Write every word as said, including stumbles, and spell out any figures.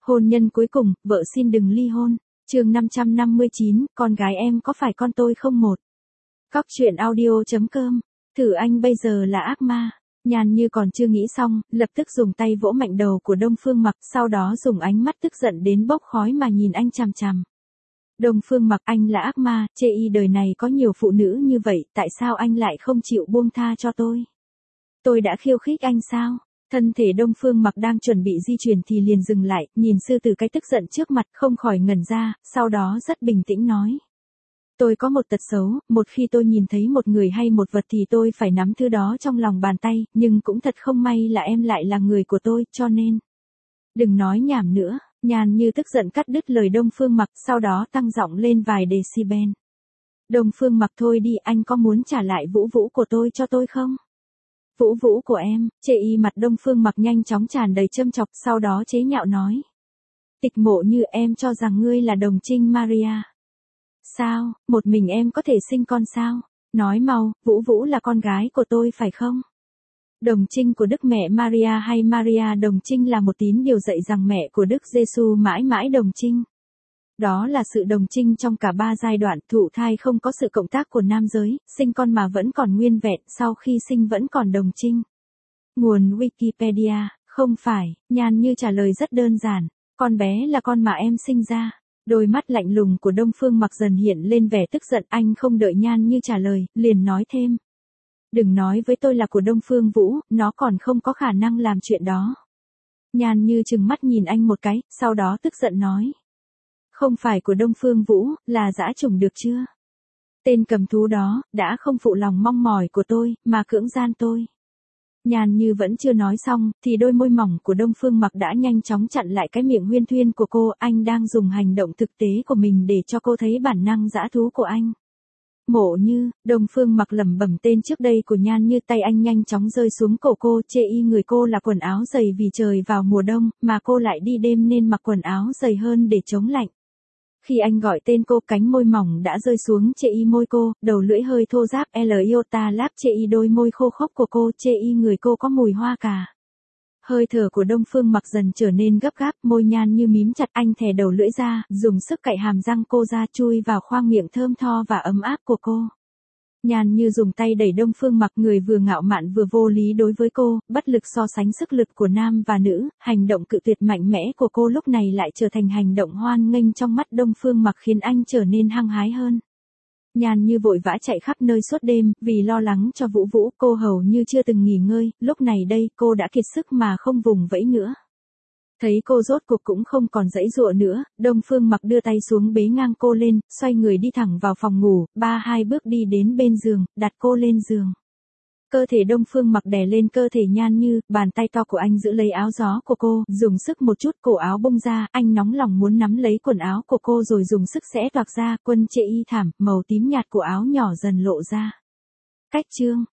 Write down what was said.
Hôn nhân cuối cùng, vợ xin đừng ly hôn. Chương năm trăm năm mươi chín, con gái em có phải con tôi không một. Cóc truyện audio chấm com. Thử anh bây giờ là ác ma. Nhàn Như còn chưa nghĩ xong, lập tức dùng tay vỗ mạnh đầu của Đông Phương Mặc, sau đó dùng ánh mắt tức giận đến bốc khói mà nhìn anh chằm chằm. Đông Phương Mặc, anh là ác ma, chê y đời này có nhiều phụ nữ như vậy, tại sao anh lại không chịu buông tha cho tôi? Tôi đã khiêu khích anh sao? Thân thể Đông Phương Mặc đang chuẩn bị di chuyển thì liền dừng lại, nhìn sư tử cái tức giận trước mặt không khỏi ngẩn ra, sau đó rất bình tĩnh nói. Tôi có một tật xấu, một khi tôi nhìn thấy một người hay một vật thì tôi phải nắm thứ đó trong lòng bàn tay, nhưng cũng thật không may là em lại là người của tôi, cho nên. Đừng nói nhảm nữa, Nhàn Như tức giận cắt đứt lời Đông Phương Mặc, sau đó tăng giọng lên vài decibel. Đông Phương Mặc, thôi đi, anh có muốn trả lại vũ vũ của tôi cho tôi không? Vũ vũ của em, chê y mặt Đông Phương Mặc nhanh chóng tràn đầy châm chọc, sau đó chế nhạo nói. Tịch Mộ Như, em cho rằng ngươi là đồng trinh Maria. Sao, một mình em có thể sinh con sao? Nói mau, Vũ Vũ là con gái của tôi phải không? Đồng trinh của Đức Mẹ Maria hay Maria đồng trinh là một tín điều dạy rằng mẹ của Đức Giêsu mãi mãi đồng trinh. Đó là sự đồng trinh trong cả ba giai đoạn, thụ thai không có sự cộng tác của nam giới, sinh con mà vẫn còn nguyên vẹn, sau khi sinh vẫn còn đồng trinh. Nguồn Wikipedia, không phải, Nhàn Như trả lời rất đơn giản, con bé là con mà em sinh ra. Đôi mắt lạnh lùng của Đông Phương Mặc dần hiện lên vẻ tức giận, anh không đợi Nhàn Như trả lời, liền nói thêm. Đừng nói với tôi là của Đông Phương Vũ, nó còn không có khả năng làm chuyện đó. Nhàn Như trừng mắt nhìn anh một cái, sau đó tức giận nói. Không phải của Đông Phương Vũ, là dã chủng được chưa? Tên cầm thú đó, đã không phụ lòng mong mỏi của tôi, mà cưỡng gian tôi. Nhàn Như vẫn chưa nói xong, thì đôi môi mỏng của Đông Phương Mặc đã nhanh chóng chặn lại cái miệng huyên thuyên của cô, anh đang dùng hành động thực tế của mình để cho cô thấy bản năng dã thú của anh. Mộ Như, Đông Phương Mặc lẩm bẩm tên trước đây của Nhàn Như, tay anh nhanh chóng rơi xuống cổ cô, chê y người cô là quần áo dày vì trời vào mùa đông, mà cô lại đi đêm nên mặc quần áo dày hơn để chống lạnh. Khi anh gọi tên cô, cánh môi mỏng đã rơi xuống chê y môi cô, đầu lưỡi hơi thô ráp Iota láp chê y đôi môi khô khốc của cô, chê y người cô có mùi hoa cà. Hơi thở của Đông Phương Mặc dần trở nên gấp gáp, môi Nhàn Như mím chặt, anh thè đầu lưỡi ra, dùng sức cạy hàm răng cô ra, chui vào khoang miệng thơm tho và ấm áp của cô. Nhàn Như dùng tay đẩy Đông Phương Mặc, người vừa ngạo mạn vừa vô lý đối với cô, bất lực so sánh sức lực của nam và nữ, hành động cự tuyệt mạnh mẽ của cô lúc này lại trở thành hành động hoan nghênh trong mắt Đông Phương Mặc, khiến anh trở nên hăng hái hơn. Nhàn Như vội vã chạy khắp nơi suốt đêm, vì lo lắng cho Vũ Vũ, cô hầu như chưa từng nghỉ ngơi, lúc này đây cô đã kiệt sức mà không vùng vẫy nữa. Thấy cô rốt cuộc cũng không còn giãy giụa nữa, Đông Phương Mặc đưa tay xuống bế ngang cô lên, xoay người đi thẳng vào phòng ngủ, ba hai bước đi đến bên giường, đặt cô lên giường. Cơ thể Đông Phương Mặc đè lên cơ thể Nhàn Như, bàn tay to của anh giữ lấy áo gió của cô, dùng sức một chút, cổ áo bung ra, anh nóng lòng muốn nắm lấy quần áo của cô rồi dùng sức xẽ toạc ra, quân chê y thảm, màu tím nhạt của áo nhỏ dần lộ ra. Cách chương